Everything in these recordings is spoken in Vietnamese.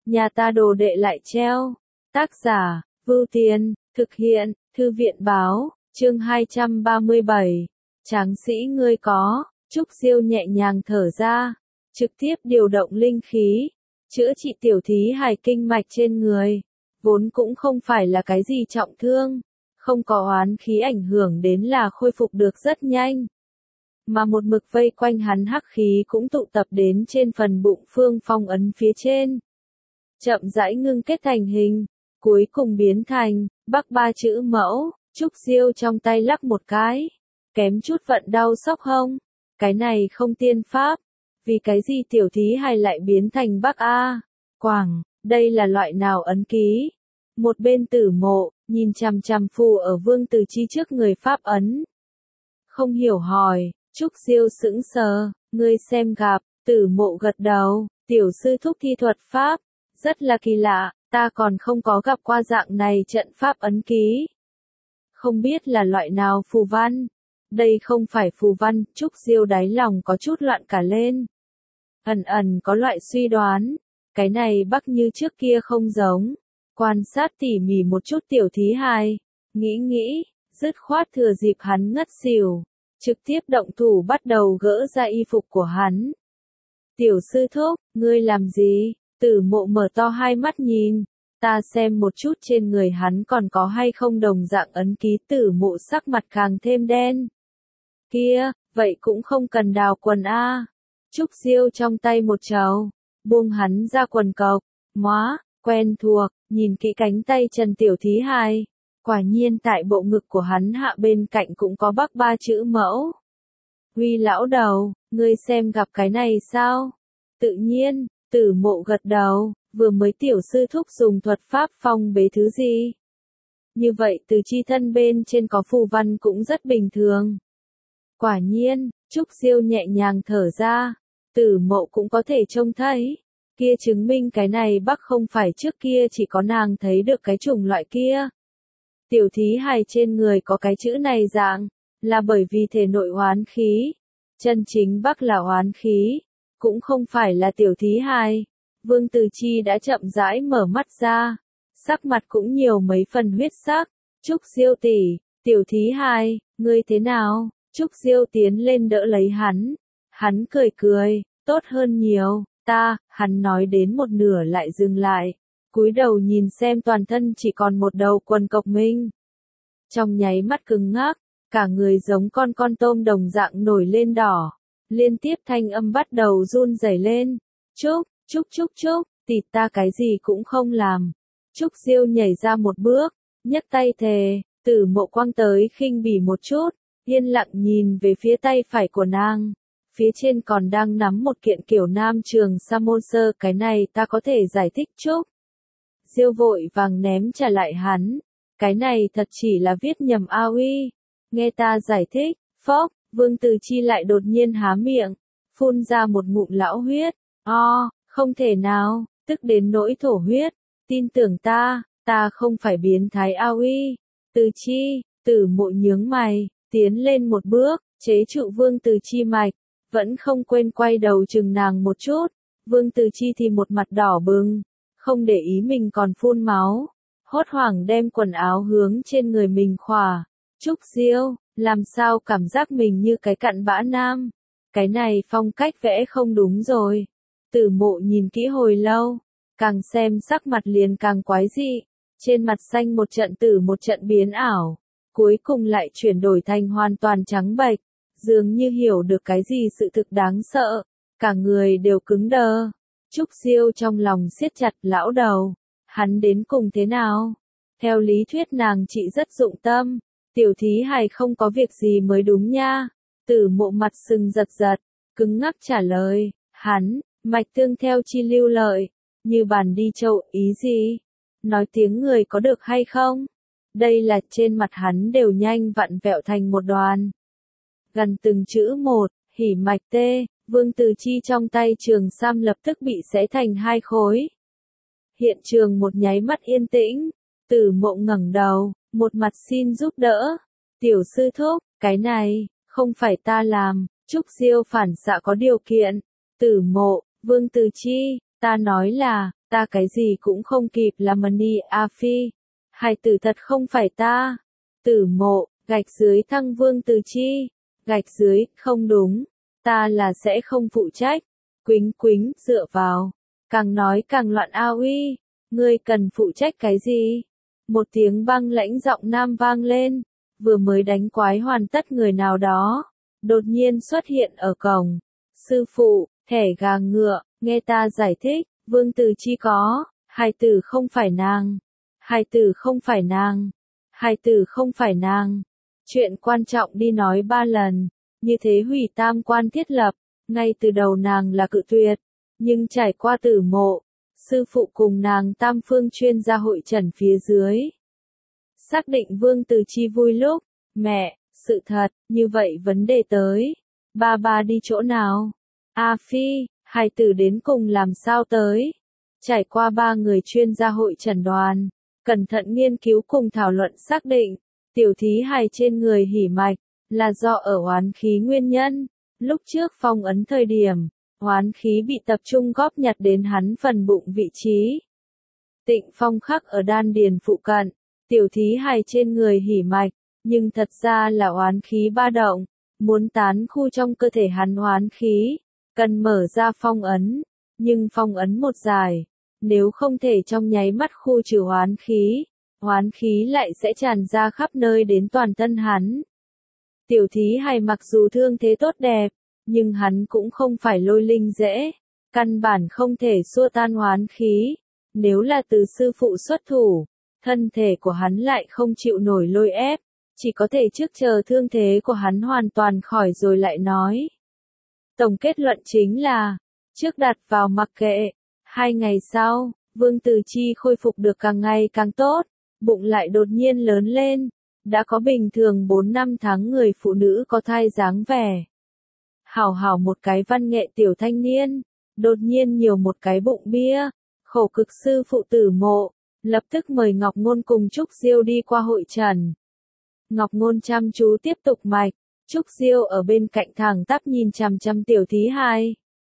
nhà ta đồ đệ lại treo. Tác giả, Vưu Tiên, thực hiện, Thư viện báo, chương 237. Tráng sĩ ngươi có, Trúc Diêu nhẹ nhàng thở ra, trực tiếp điều động linh khí, chữa trị tiểu thí hài kinh mạch trên người. Vốn cũng không phải là cái gì trọng thương, không có oán khí ảnh hưởng đến là khôi phục được rất nhanh. Mà một mực vây quanh hắn hắc khí cũng tụ tập đến trên phần bụng phương phong ấn phía trên. Chậm rãi ngưng kết thành hình, cuối cùng biến thành Bắc ba chữ mẫu. Trúc Diêu trong tay lắc một cái, kém chút vận đau xóc hông. Cái này không tiên pháp, vì cái gì tiểu thí hài lại biến thành Bắc A, Quảng, đây là loại nào ấn ký? Một bên Tử Mộ, nhìn chằm chằm phù ở Vương Từ Chi trước người pháp ấn. Không hiểu hỏi, Trúc Diêu sững sờ, ngươi xem gặp, Tử Mộ gật đầu, tiểu sư thúc thi thuật pháp, rất là kỳ lạ, ta còn không có gặp qua dạng này trận pháp ấn ký. Không biết là loại nào phù văn. Đây không phải phù văn, Trúc Diêu đáy lòng có chút loạn cả lên. Ẩn ẩn có loại suy đoán, cái này Bắc như trước kia không giống. Quan sát tỉ mỉ một chút tiểu thí hài, nghĩ, dứt khoát thừa dịp hắn ngất xỉu, trực tiếp động thủ bắt đầu gỡ ra y phục của hắn. Tiểu sư thúc, ngươi làm gì? Tử Mộ mở to hai mắt nhìn, ta xem một chút trên người hắn còn có hay không đồng dạng ấn ký. Tử Mộ sắc mặt càng thêm đen. Kia, vậy cũng không cần đào quần a. Trúc Diêu trong tay một trầu, buông hắn ra quần cộc, móa, quen thuộc, nhìn kỹ cánh tay Trần tiểu thí hài. Quả nhiên tại bộ ngực của hắn hạ bên cạnh cũng có Bắc ba chữ mẫu. Huy lão đầu, ngươi xem gặp cái này sao? Tự nhiên, Tử Mộ gật đầu, vừa mới tiểu sư thúc dùng thuật pháp phong bế thứ gì? Như vậy từ chi thân bên trên có phù văn cũng rất bình thường. Quả nhiên, Trúc Diêu nhẹ nhàng thở ra, Tử Mộ cũng có thể trông thấy. Kia chứng minh cái này Bắc không phải trước kia chỉ có nàng thấy được cái chủng loại kia. Tiểu thí hài trên người có cái chữ này dạng, là bởi vì thể nội oán khí. Chân chính Bắc là oán khí, cũng không phải là tiểu thí hài. Vương Từ Chi đã chậm rãi mở mắt ra, sắc mặt cũng nhiều mấy phần huyết sắc. Trúc Diêu tỷ, tiểu thí hài, ngươi thế nào? Trúc Diêu tiến lên đỡ lấy hắn. Hắn cười, tốt hơn nhiều, hắn nói đến một nửa lại dừng lại. Cúi đầu nhìn xem toàn thân chỉ còn một đầu quần cộc mình. Trong nháy mắt cứng ngắc, cả người giống con tôm đồng dạng nổi lên đỏ. Liên tiếp thanh âm bắt đầu run rẩy lên. Trúc, tỷ ta cái gì cũng không làm. Trúc Diêu nhảy ra một bước, nhấc tay thề, Tử Mộ quăng tới khinh bỉ một chút, yên lặng nhìn về phía tay phải của nàng. Phía trên còn đang nắm một kiện kiểu nam trường sa môn sơ, cái này ta có thể giải thích Trúc. Diêu vội vàng ném trả lại hắn, cái này thật chỉ là viết nhầm a uy. Nghe ta giải thích, phốc, Vương Từ Chi lại đột nhiên há miệng, phun ra một ngụm lão huyết. Không thể nào, tức đến nỗi thổ huyết, tin tưởng ta không phải biến thái a uy. Từ Chi, Tử Mộ nhướng mày, tiến lên một bước, chế trụ Vương Từ Chi mạch, vẫn không quên quay đầu chừng nàng một chút. Vương Từ Chi thì một mặt đỏ bừng, không để ý mình còn phun máu, hốt hoảng đem quần áo hướng trên người mình khỏa. Trúc Diêu, làm sao cảm giác mình như cái cặn bã nam? Cái này phong cách vẽ không đúng rồi. Tử Mộ nhìn kỹ hồi lâu, càng xem sắc mặt liền càng quái dị, trên mặt xanh một trận tử một trận biến ảo, cuối cùng lại chuyển đổi thành hoàn toàn trắng bệch, dường như hiểu được cái gì sự thực đáng sợ, cả người đều cứng đơ. Trúc Diêu trong lòng siết chặt, lão đầu, hắn đến cùng thế nào? Theo lý thuyết nàng chị rất dụng tâm, tiểu thí hài không có việc gì mới đúng nha. Tử Mộ mặt sừng giật, cứng ngắc trả lời, hắn, mạch tương theo chi lưu lợi, như bàn đi châu, ý gì? Nói tiếng người có được hay không? Đây là trên mặt hắn đều nhanh vặn vẹo thành một đoàn. Gần từng chữ một, hỉ mạch tê, Vương Từ Chi trong tay trường sam lập tức bị xé thành hai khối. Hiện trường một nháy mắt yên tĩnh, Tử Mộ ngẩng đầu, một mặt xin giúp đỡ. Tiểu sư thúc, cái này, không phải ta làm. Trúc Diêu phản xạ có điều kiện. Tử Mộ, Vương Từ Chi, ta nói là, Ta cái gì cũng không kịp làm Mani A Phi. Hài tử thật không phải ta. Tử Mộ, gạch dưới Thăng Vương Từ Chi. Gạch dưới, không đúng. Ta là sẽ không phụ trách. Quýnh quýnh, dựa vào. Càng nói càng loạn a uy. Ngươi cần phụ trách cái gì? Một tiếng băng lãnh giọng nam vang lên. Vừa mới đánh quái hoàn tất người nào đó. Đột nhiên xuất hiện ở cổng. Sư phụ, thẻ gà ngựa, nghe ta giải thích. Vương Từ Chi có. Hài tử không phải nàng. Hài tử không phải nàng. Hài tử không phải nàng. Chuyện quan trọng đi nói 3 lần. Như thế hủy tam quan thiết lập. Ngay từ đầu nàng là cự tuyệt. Nhưng trải qua Tử Mộ, sư phụ cùng nàng tam phương chuyên gia hội trần phía dưới. Xác định Vương Từ Chi vui lúc. Mẹ, sự thật, như vậy vấn đề tới. Ba đi chỗ nào? A Phi, hài tử đến cùng làm sao tới? Trải qua 3 người chuyên gia hội chẩn đoán, cẩn thận nghiên cứu cùng thảo luận xác định, tiểu thí hài trên người hỉ mạch, là do ở oán khí nguyên nhân. Lúc trước phong ấn thời điểm, oán khí bị tập trung góp nhặt đến hắn phần bụng vị trí. Tịnh phong khắc ở đan điền phụ cận, tiểu thí hài trên người hỉ mạch, nhưng thật ra là oán khí ba động, muốn tán khu trong cơ thể hắn oán khí, cần mở ra phong ấn, nhưng phong ấn một dài, nếu không thể trong nháy mắt khu trừ oán khí lại sẽ tràn ra khắp nơi đến toàn thân hắn. Tiểu thí hài mặc dù thương thế tốt đẹp, nhưng hắn cũng không phải lôi linh dễ, căn bản không thể xua tan oán khí, nếu là từ sư phụ xuất thủ, thân thể của hắn lại không chịu nổi lôi ép, chỉ có thể trước chờ thương thế của hắn hoàn toàn khỏi rồi lại nói. Tổng kết luận chính là, trước đặt vào mặc kệ, 2 ngày sau, Vương Từ Chi khôi phục được càng ngày càng tốt, bụng lại đột nhiên lớn lên, đã có bình thường 4-5 tháng người phụ nữ có thai dáng vẻ. Hảo một cái văn nghệ tiểu thanh niên, đột nhiên nhiều một cái bụng bia, khổ cực sư phụ Tử Mộ, lập tức mời Ngọc Ngôn cùng Trúc Diêu đi qua hội trần. Ngọc Ngôn chăm chú tiếp tục mạch, Trúc Diêu ở bên cạnh thẳng tắp nhìn chằm chằm tiểu thí hài.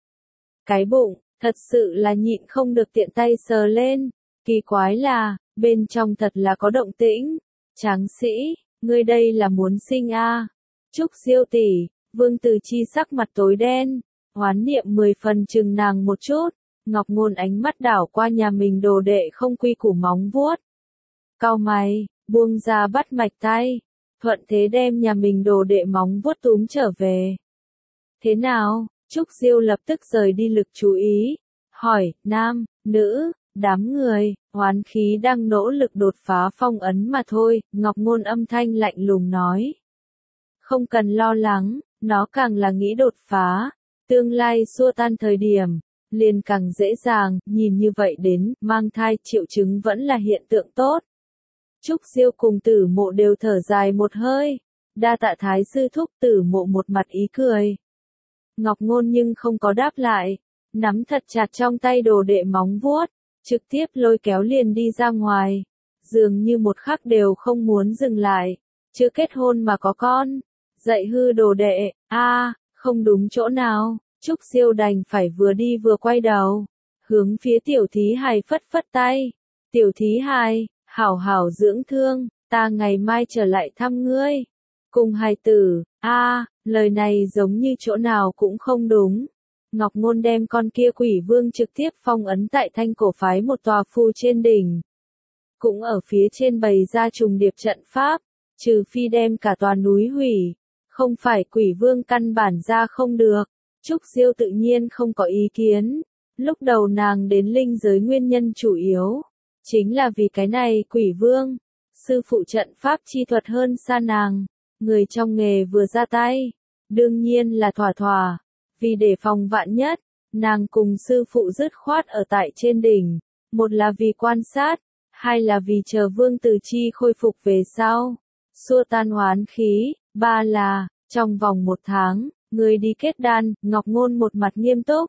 Cái bụng, thật sự là nhịn không được tiện tay sờ lên, kỳ quái là, bên trong thật là có động tĩnh. Tráng sĩ, ngươi đây là muốn sinh a? Trúc Diêu tỷ, Vương Từ Chi sắc mặt tối đen, oán niệm 10 phần chừng nàng một chút. Ngọc Ngôn ánh mắt đảo qua nhà mình đồ đệ không quy củ móng vuốt. Cau mày, buông ra bắt mạch tay, thuận thế đem nhà mình đồ đệ móng vuốt túm trở về. Thế nào? Trúc Diêu lập tức rời đi lực chú ý, hỏi, nam, nữ, đám người, oán khí đang nỗ lực đột phá phong ấn mà thôi, Ngọc Ngôn âm thanh lạnh lùng nói. Không cần lo lắng, nó càng là nghĩ đột phá, tương lai xua tan thời điểm, liền càng dễ dàng, nhìn như vậy đến, mang thai triệu chứng vẫn là hiện tượng tốt. Trúc Diêu cùng Tử Mộ đều thở dài một hơi, đa tạ thái sư thúc. Tử Mộ một mặt ý cười. Ngọc Ngôn nhưng không có đáp lại, nắm thật chặt trong tay đồ đệ móng vuốt, trực tiếp lôi kéo liền đi ra ngoài, dường như một khắc đều không muốn dừng lại, chưa kết hôn mà có con, dạy hư đồ đệ, không đúng chỗ nào. Trúc Diêu đành phải vừa đi vừa quay đầu, hướng phía tiểu thí hài phất phất tay. Tiểu thí hài, hảo hảo dưỡng thương, ta ngày mai trở lại thăm ngươi. Cùng hài tử, lời này giống như chỗ nào cũng không đúng. Ngọc Ngôn đem con kia quỷ vương trực tiếp phong ấn tại Thanh Cổ phái một tòa phù trên đỉnh. Cũng ở phía trên bày ra trùng điệp trận pháp, trừ phi đem cả tòa núi hủy, không phải quỷ vương căn bản ra không được. Trúc Diêu tự nhiên không có ý kiến. Lúc đầu nàng đến linh giới nguyên nhân chủ yếu, chính là vì cái này quỷ vương. Sư phụ trận pháp chi thuật hơn xa nàng, người trong nghề vừa ra tay, đương nhiên là thỏa. Vì để phòng vạn nhất, nàng cùng sư phụ dứt khoát ở tại trên đỉnh, một là vì quan sát, hai là vì chờ Vương Từ Chi khôi phục về sau, xua tan oán khí, ba là, trong vòng 1 tháng, người đi kết đan. Ngọc Ngôn một mặt nghiêm túc,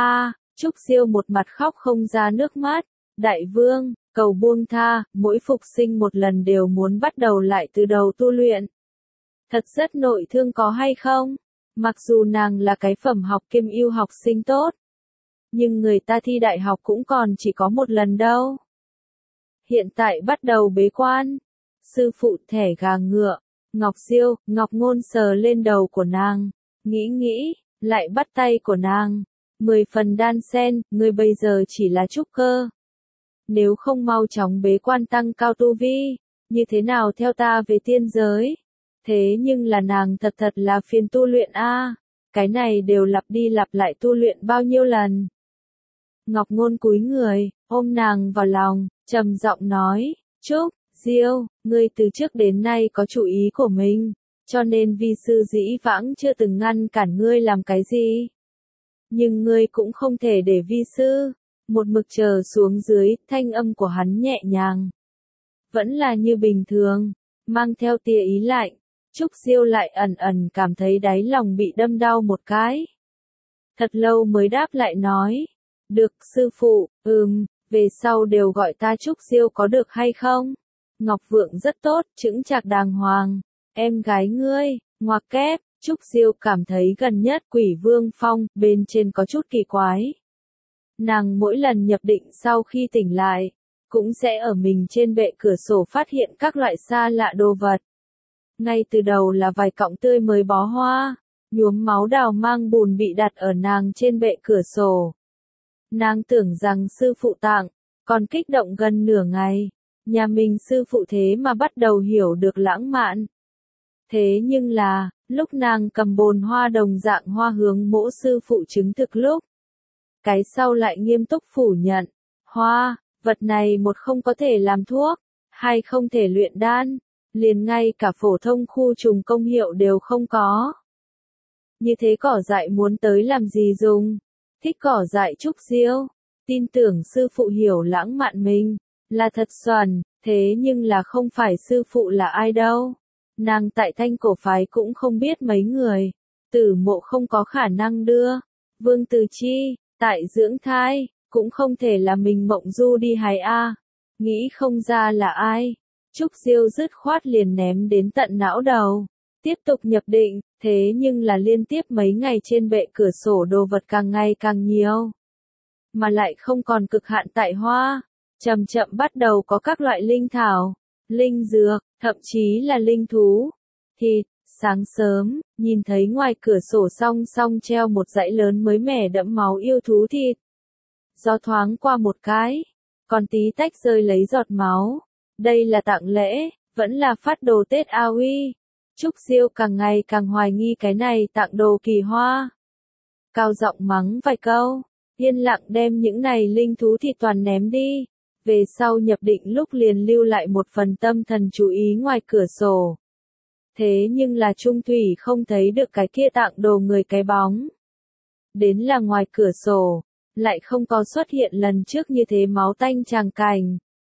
Trúc Diêu một mặt khóc không ra nước mắt, đại vương, cầu buông tha, mỗi phục sinh một lần đều muốn bắt đầu lại từ đầu tu luyện. Thật rất nội thương có hay không? Mặc dù nàng là cái phẩm học kiêm ưu học sinh tốt, nhưng người ta thi đại học cũng còn chỉ có một lần đâu. Hiện tại bắt đầu bế quan. Sư phụ thẻ gà ngựa, Ngọc Diêu, Ngọc Ngôn sờ lên đầu của nàng, nghĩ, lại bắt tay của nàng. 10 phần đan sen, ngươi bây giờ chỉ là trúc cơ. Nếu không mau chóng bế quan tăng cao tu vi, như thế nào theo ta về tiên giới? Thế nhưng là nàng thật là phiền tu luyện a. Cái này đều lặp đi lặp lại tu luyện bao nhiêu lần. Ngọc Ngôn cúi người, ôm nàng vào lòng, trầm giọng nói, Trúc, Diêu, ngươi từ trước đến nay có chủ ý của mình, cho nên vi sư dĩ vãng chưa từng ngăn cản ngươi làm cái gì. Nhưng ngươi cũng không thể để vi sư một mực chờ xuống dưới, thanh âm của hắn nhẹ nhàng. Vẫn là như bình thường, mang theo tia ý lạnh. Trúc Diêu lại ẩn cảm thấy đáy lòng bị đâm đau một cái. Thật lâu mới đáp lại nói, được sư phụ, về sau đều gọi ta Trúc Diêu có được hay không? Ngọc Vượng rất tốt, chững chạc đàng hoàng, em gái ngươi, ngoặc kép. Trúc Diêu cảm thấy gần nhất Quỷ Vương Phong bên trên có chút kỳ quái. Nàng mỗi lần nhập định sau khi tỉnh lại, cũng sẽ ở mình trên bệ cửa sổ phát hiện các loại xa lạ đồ vật. Ngay từ đầu là vài cọng tươi mới bó hoa, nhuốm máu đào mang bùn bị đặt ở nàng trên bệ cửa sổ. Nàng tưởng rằng sư phụ tặng, còn kích động gần nửa ngày, nhà mình sư phụ thế mà bắt đầu hiểu được lãng mạn. Thế nhưng là, lúc nàng cầm bồn hoa đồng dạng hoa hướng mỗ sư phụ chứng thực lúc, cái sau lại nghiêm túc phủ nhận, hoa, vật này một không có thể làm thuốc, hai không thể luyện đan, liền ngay cả phổ thông khu trùng công hiệu đều không có. Như thế cỏ dại muốn tới làm gì dùng? Thích cỏ dại Trúc Diêu, tin tưởng sư phụ hiểu lãng mạn mình, là thật xuẩn, thế nhưng là không phải sư phụ là ai đâu. Nàng tại Thanh Cổ phái cũng không biết mấy người, Tử Mộ không có khả năng đưa, Vương Từ Chi, tại dưỡng thai, cũng không thể là mình Mộng Du đi hái a. Nghĩ không ra là ai. Trúc Diêu dứt khoát liền ném đến tận não đầu. Tiếp tục nhập định, thế nhưng là liên tiếp mấy ngày trên bệ cửa sổ đồ vật càng ngày càng nhiều. Mà lại không còn cực hạn tại hoa, chậm chậm bắt đầu có các loại linh thảo, linh dược, thậm chí là linh thú. Thịt, sáng sớm, nhìn thấy ngoài cửa sổ song song treo một dãy lớn mới mẻ đẫm máu yêu thú thịt. Gió thoáng qua một cái, còn tí tách rơi lấy giọt máu. Đây là tặng lễ, vẫn là phát đồ Tết a uy. Trúc Diêu càng ngày càng hoài nghi cái này tặng đồ kỳ hoa. Cao giọng mắng vài câu, yên lặng đem những này linh thú thịt toàn ném đi. Về sau nhập định lúc liền lưu lại một phần tâm thần chú ý ngoài cửa sổ. Thế nhưng là Trung Thủy không thấy được cái kia tặng đồ người cái bóng. Đến là ngoài cửa sổ, lại không có xuất hiện lần trước như thế máu tanh tràng cảnh.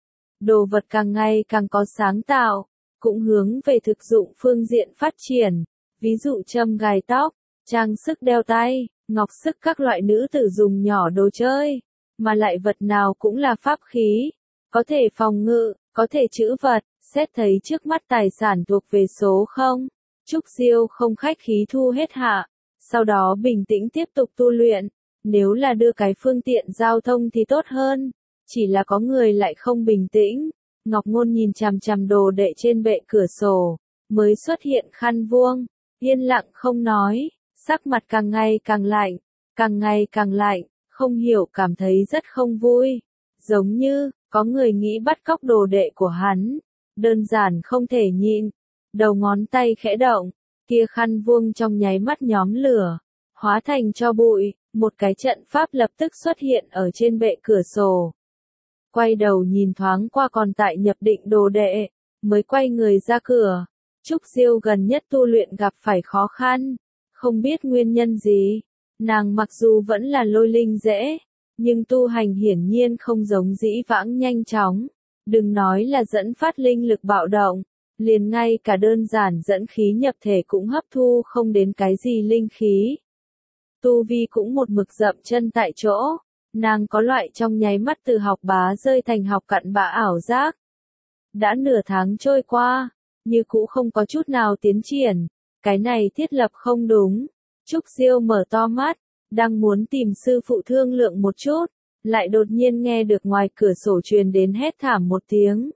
Đồ vật càng ngày càng có sáng tạo, cũng hướng về thực dụng phương diện phát triển, ví dụ châm gài tóc, trang sức đeo tay, ngọc sức các loại nữ tử dùng nhỏ đồ chơi, mà lại vật nào cũng là pháp khí, có thể phòng ngự, có thể trữ vật, xét thấy trước mắt tài sản thuộc về số 0. Trúc Diêu không khách khí thu hết hạ, sau đó bình tĩnh tiếp tục tu luyện, nếu là đưa cái phương tiện giao thông thì tốt hơn. Chỉ là có người lại không bình tĩnh. Ngọc Ngôn nhìn chằm chằm đồ đệ trên bệ cửa sổ, mới xuất hiện khăn vuông, yên lặng không nói, sắc mặt càng ngày càng lạnh, càng ngày càng lạnh, không hiểu cảm thấy rất không vui. Giống như, có người nghĩ bắt cóc đồ đệ của hắn, đơn giản không thể nhịn. Đầu ngón tay khẽ động, kia khăn vuông trong nháy mắt nhóm lửa, hóa thành tro bụi, một cái trận pháp lập tức xuất hiện ở trên bệ cửa sổ. Quay đầu nhìn thoáng qua còn tại nhập định đồ đệ, mới quay người ra cửa. Trúc Diêu gần nhất tu luyện gặp phải khó khăn, không biết nguyên nhân gì. Nàng mặc dù vẫn là lôi linh dễ, nhưng tu hành hiển nhiên không giống dĩ vãng nhanh chóng. Đừng nói là dẫn phát linh lực bạo động, liền ngay cả đơn giản dẫn khí nhập thể cũng hấp thu không đến cái gì linh khí. Tu vi cũng một mực dậm chân tại chỗ. Nàng có loại trong nháy mắt từ học bá rơi thành học cặn bã ảo giác. Đã nửa tháng trôi qua, như cũ không có chút nào tiến triển, cái này thiết lập không đúng. Trúc Diêu mở to mắt, đang muốn tìm sư phụ thương lượng một chút, lại đột nhiên nghe được ngoài cửa sổ truyền đến hét thảm một tiếng.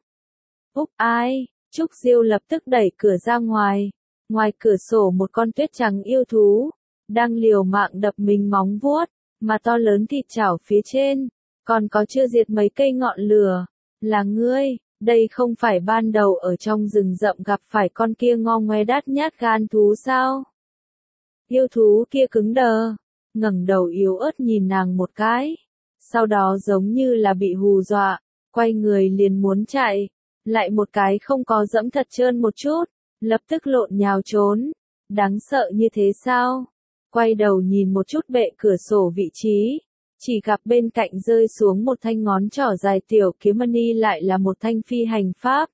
Úc ai? Trúc Diêu lập tức đẩy cửa ra ngoài. Ngoài cửa sổ một con tuyết trắng yêu thú, đang liều mạng đập mình móng vuốt, mà to lớn thịt chảo phía trên, còn có chưa diệt mấy cây ngọn lửa. Là ngươi, đây không phải ban đầu ở trong rừng rậm gặp phải con kia ngo ngoe đát nhát gan thú sao? Yêu thú kia cứng đờ, ngẩng đầu yếu ớt nhìn nàng một cái, sau đó giống như là bị hù dọa, quay người liền muốn chạy, lại một cái không có dẫm thật trơn một chút, lập tức lộn nhào trốn. Đáng sợ như thế sao? Quay đầu nhìn một chút bệ cửa sổ vị trí, chỉ gặp bên cạnh rơi xuống một thanh ngón trỏ dài tiểu kiếm mani, lại là một thanh phi hành pháp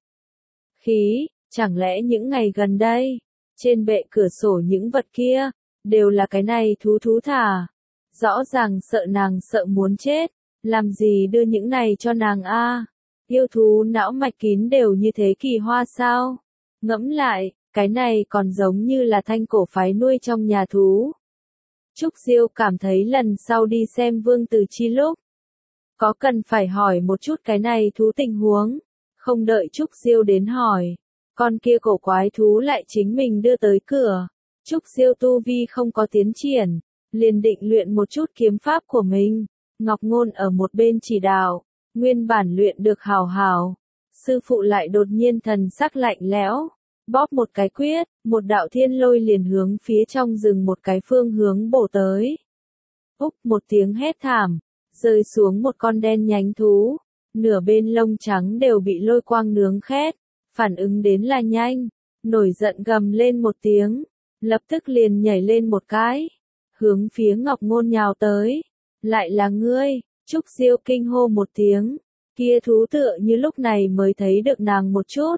khí. Chẳng lẽ những ngày gần đây, trên bệ cửa sổ những vật kia, đều là cái này thú thả? Rõ ràng sợ nàng sợ muốn chết, làm gì đưa những này cho nàng a? Yêu thú não mạch kín đều như thế kỳ hoa sao? Ngẫm lại, cái này còn giống như là thanh cổ phái nuôi trong nhà thú. Trúc Diêu cảm thấy lần sau đi xem Vương Từ Chi lúc, có cần phải hỏi một chút cái này thú tình huống. Không đợi Trúc Diêu đến hỏi, con kia cổ quái thú lại chính mình đưa tới cửa. Trúc Diêu tu vi không có tiến triển, liền định luyện một chút kiếm pháp của mình. Ngọc Ngôn ở một bên chỉ đạo, nguyên bản luyện được hào hào, sư phụ lại đột nhiên thần sắc lạnh lẽo, bóp một cái quyết, một đạo thiên lôi liền hướng phía trong rừng một cái phương hướng bổ tới. Úc, một tiếng hét thảm, rơi xuống một con đen nhánh thú, nửa bên lông trắng đều bị lôi quang nướng khét, phản ứng đến là nhanh, nổi giận gầm lên một tiếng, lập tức liền nhảy lên một cái, hướng phía Ngọc Ngôn nhào tới. Lại là ngươi? Trúc Diêu kinh hô một tiếng, kia thú tựa như lúc này mới thấy được nàng một chút.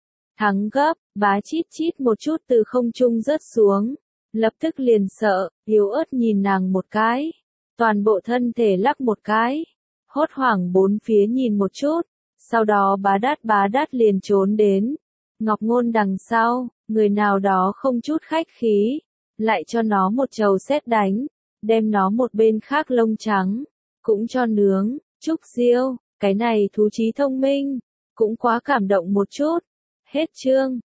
Thắng gấp, bá chít chít một chút từ không trung rớt xuống, lập tức liền sợ, yếu ớt nhìn nàng một cái, toàn bộ thân thể lắc một cái, hốt hoảng bốn phía nhìn một chút, sau đó bá đát liền trốn đến. Ngọc Ngôn đằng sau, người nào đó không chút khách khí, lại cho nó một trầu sét đánh, đem nó một bên khác lông trắng, cũng cho nướng. Trúc Diêu, cái này thú trí thông minh, cũng quá cảm động một chút. Hết chương.